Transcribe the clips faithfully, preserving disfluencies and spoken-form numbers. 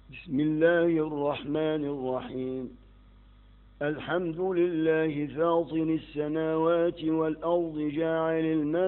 بسم الله الرحمن الرحيم. الحمد لله فاطر السماوات والأرض جاعل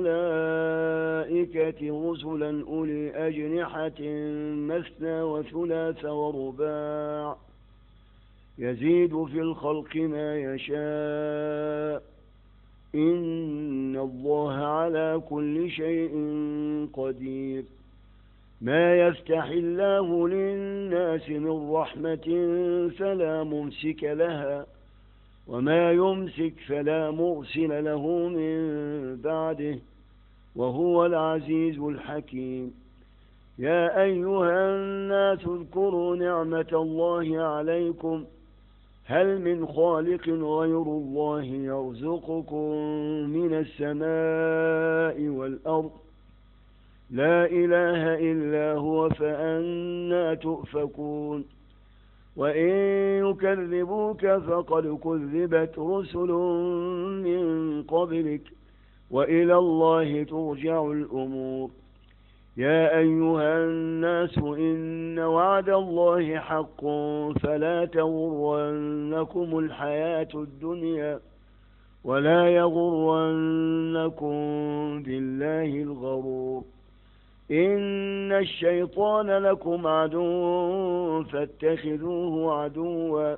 الملائكة رسلا أولي أجنحة مثنى وثلاث ورباع يزيد في الخلق ما يشاء إن الله على كل شيء قدير. ما يفتح الله للناس من رحمة فلا ممسك لها وما يمسك فلا مرسل له من بعده وهو العزيز الحكيم. يا أيها الناس اذكروا نعمة الله عليكم هل من خالق غير الله يرزقكم من السماء والأرض لا إله إلا هو فأنى تؤفكون. وإن يكذبوك فقد كذبت رسل من قبلك وإلى الله ترجع الأمور. يا أيها الناس إن وعد الله حق فلا تغرنكم الحياة الدنيا ولا يغرنكم بالله الغرور. إن الشيطان لكم عدو فاتخذوه عدوا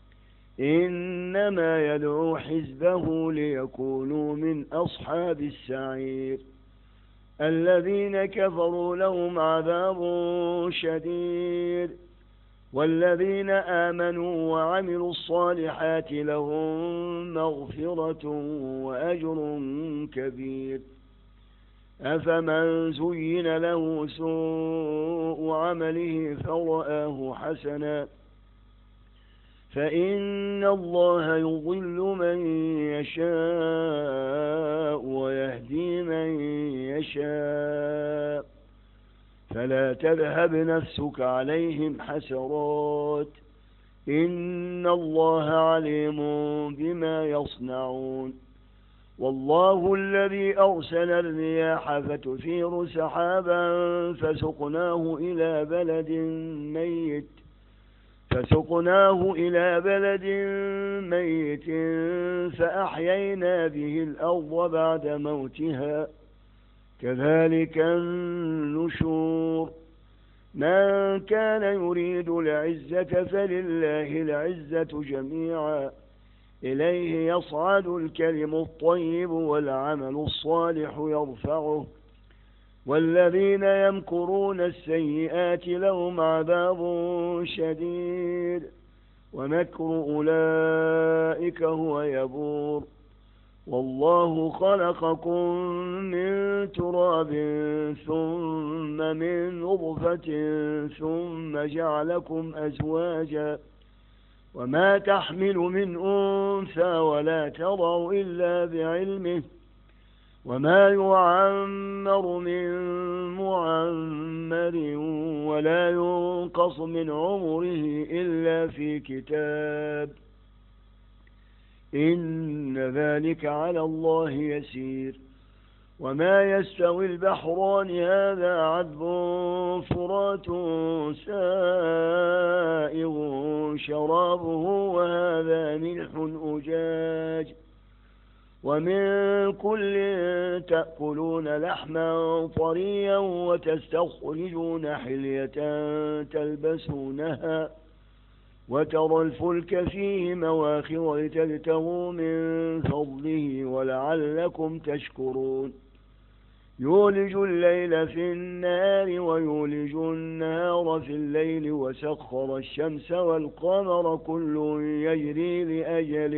إنما يدعو حزبه ليكونوا من أصحاب السعير. الذين كفروا لهم عذاب شديد والذين آمنوا وعملوا الصالحات لهم مغفرة وأجر كبير. أفمن زين له سوء عمله فرآه حسنا فإن الله يضل من يشاء ويهدي من يشاء فلا تذهب نفسك عليهم حسرات إن الله عليم بما يصنعون. والله الذي أرسل الرياح فتثير سحابا فسقناه إلى بلد ميت فسقناه إلى بلد ميت فأحيينا به الأرض بعد موتها كذلك النشور. من كان يريد العزة فلله العزة جميعا إليه يصعد الكلم الطيب والعمل الصالح يرفعه والذين يمكرون السيئات لهم عذاب شديد ومكر أولئك هو يبور. والله خلقكم من تراب ثم من نطفة ثم جعلكم أزواجا وما تحمل من أنثى ولا تضع إلا بعلمه وما يعمر من معمر ولا ينقص من عمره إلا في كتاب إن ذلك على الله يسير. وما يستوي البحران هذا عذب فرات سائغ شرابه وهذا ملح أجاج ومن كل تأكلون لحما طريا وتستخرجون حلية تلبسونها وترى الفلك فيه مواخر لتبتغوا من فضله ولعلكم تشكرون. يولج الليل في النهار ويولج النهار في الليل وسخر الشمس والقمر كل يجري لأجل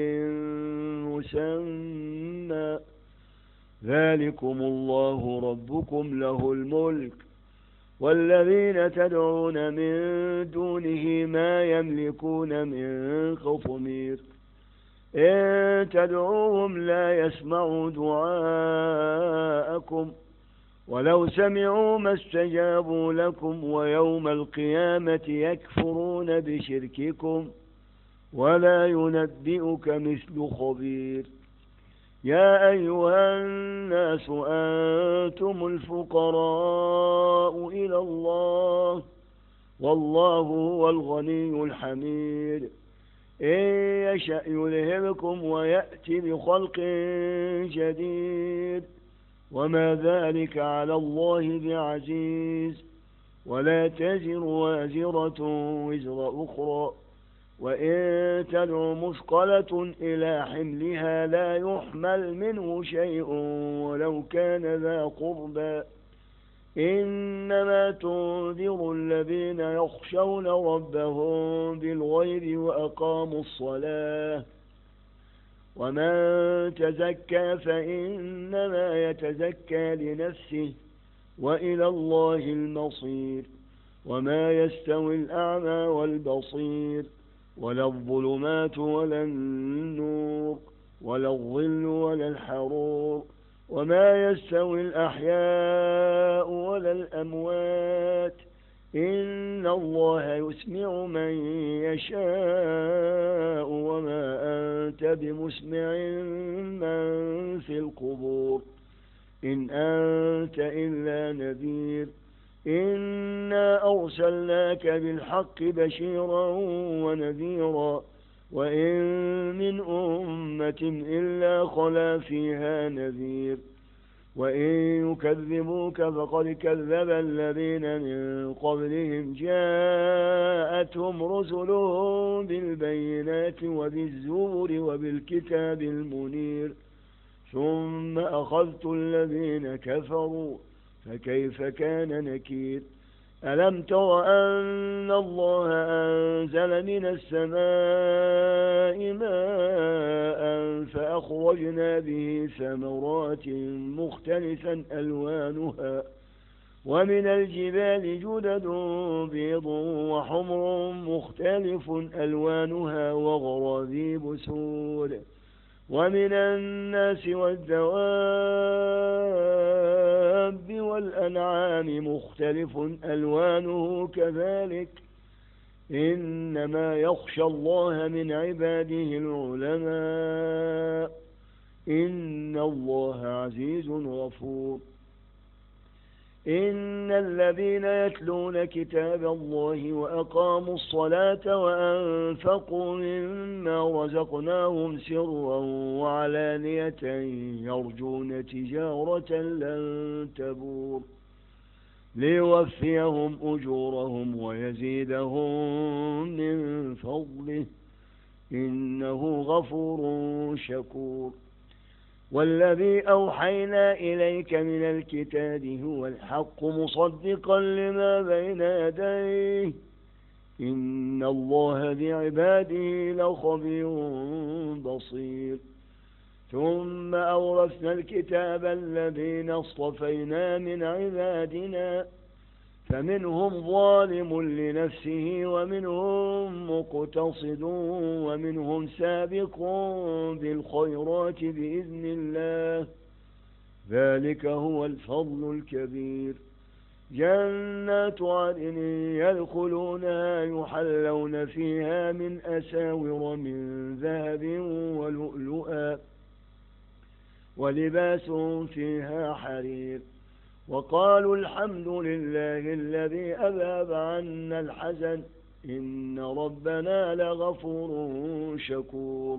مسمى ذلكم الله ربكم له الملك والذين تدعون من دونه ما يملكون من قطمير إن تدعوهم لا يسمعوا دعاءكم ولو سمعوا ما استجابوا لكم ويوم القيامة يكفرون بشرككم ولا ينبئك مثل خبير. يا أيها الناس أنتم الفقراء إلى الله والله هو الغني الحميد. إن يشأ يذهبكم ويأتي بخلق جديد وما ذلك على الله بعزيز. ولا تزر وازرة وزر أخرى وإن تدع مثقلة إلى حملها لا يحمل منه شيء ولو كان ذا قربى. إنما تنذر الذين يخشون ربهم بالغيب وأقاموا الصلاة. ومن تزكى فإنما يتزكى لنفسه وإلى الله المصير. وما يستوي الأعمى والبصير ولا الظلمات ولا النور ولا الظل ولا الحرور. وما يستوي الأحياء ولا الأموات. إن الله يسمع من يشاء وما أنت بمسمع من في القبور إن أنت إلا نذير. إنا أرسلناك بالحق بشيرا ونذيرا وإن من أمة إلا خلا فيها نذير. وإن يكذبوك فقد كذب الذين من قبلهم جاءتهم رسلهم بالبينات وبالزبر وبالكتاب المنير ثم أخذت الذين كفروا فكيف كان نكير. ألم تر أن الله أنزل من السماء ماء فأخرجنا به ثمرات مختلفا ألوانها ومن الجبال جدد بيض وحمر مختلف ألوانها وغرابيب سود ومن الناس والدواب والأنعام مختلف ألوانه كذلك. إنما يخشى الله من عباده العلماء. إن الله عزيز غفور. إن الذين يتلون كتاب الله وأقاموا الصلاة وأنفقوا مما رزقناهم سرا وعلانية يرجون تجارة لن تبور ليوفيهم أجورهم ويزيدهم من فضله إنه غفور شكور. والذي أوحينا إليك من الكتاب هو الحق مصدقا لما بين يديه إن الله بعباده لخبير بصير. ثم أورثنا الكتاب الذين اصطفينا من عبادنا فمنهم ظالم لنفسه ومنهم مقتصد ومنهم سابق بالخيرات بإذن الله ذلك هو الفضل الكبير. جنات عدن يدخلونها يحلون فيها من أساور من ذهب ولؤلؤا ولباس فيها حرير. وقالوا الحمد لله الذي أذهب عنا الحزن إن ربنا لغفور شكور.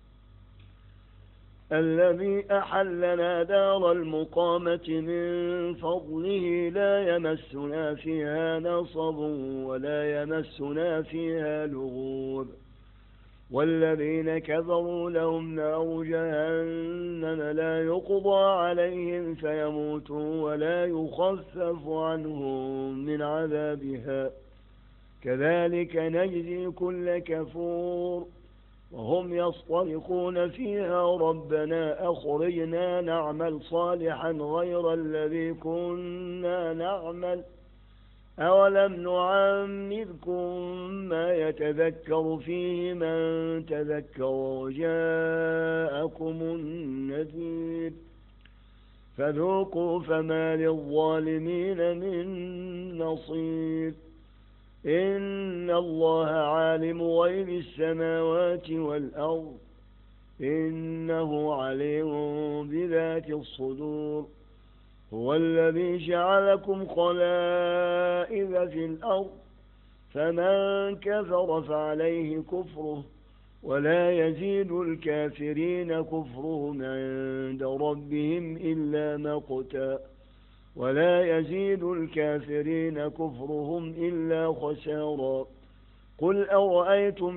الذي أحلنا دار المقامة من فضله لا يمسنا فيها نصب ولا يمسنا فيها لغوب. والذين كفروا لهم نار جهنم لا يقضى عليهم فيموتوا ولا يخفف عنهم من عذابها كذلك نجزي كل كفور. وهم يصطرخون فيها ربنا أخرجنا نعمل صالحا غير الذي كنا نعمل أولم نعمركم ما يتذكر فيه من تذكر وجاءكم النذير فذوقوا فما للظالمين من نصير. إن الله عالم غيب السماوات والأرض إنه عليم بذات الصدور. هو الذي جعلكم خلائف في الأرض فمن كفر فعليه كفره ولا يزيد الكافرين كفرهم عند ربهم إلا مقتا ولا يزيد الكافرين كفرهم إلا خسارا قل أرأيتم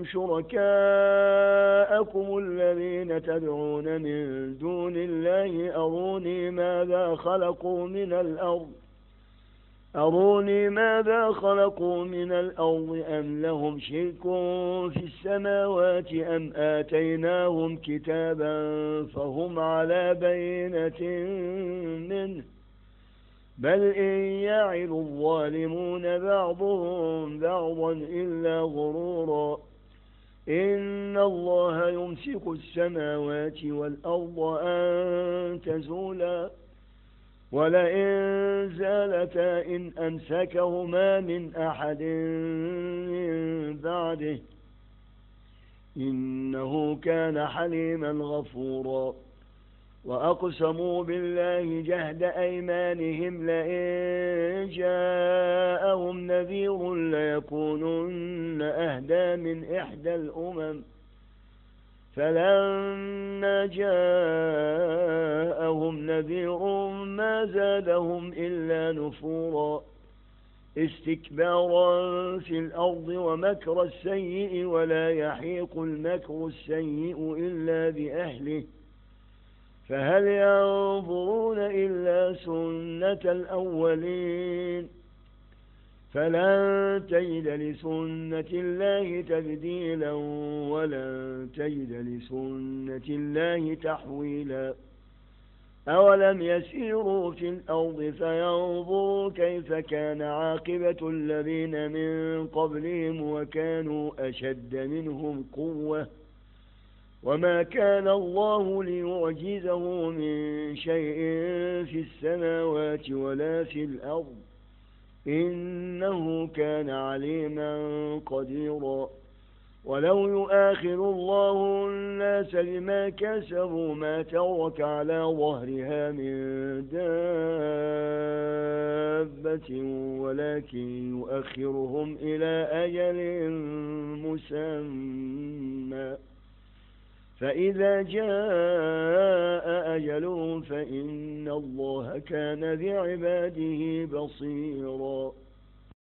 شركاءكم الذين تدعون من دون الله أروني ماذا خلقوا من الأرض أروني ماذا خلقوا من الأرض أم لهم شرك في السماوات أم آتيناهم كتابا فهم على بينة منه بل إن يعد الظالمون بعضهم بعضا إلا غرورا إن الله يمسك السماوات والأرض أن تزولا ولئن زالتا إن أمسكهما من أحد من بعده إنه كان حليما غفورا وأقسموا بالله جهد أيمانهم لئن جاءهم نذير ليكونن أهدى من إحدى الأمم فلما جاءهم نذير ما زادهم إلا نفورا استكبارا في الأرض ومكر السيء ولا يحيق المكر السيء إلا بأهله فهل ينظرون إلا سنة الأولين فلن تجد لسنة الله تبديلا ولن تجد لسنة الله تحويلا أولم يسيروا في الأرض فينظروا كيف كان عاقبة الذين من قبلهم وكانوا أشد منهم قوة وما كان الله ليعجزه من شيء في السماوات ولا في الأرض إنه كان عليما قديرا ولو يؤاخذ الله الناس بما كسبوا ما ترك على ظهرها من دابة ولكن يؤخرهم إلى أجل مسمى فإذا جاء أجلهم فإن الله كان بعباده بصيرا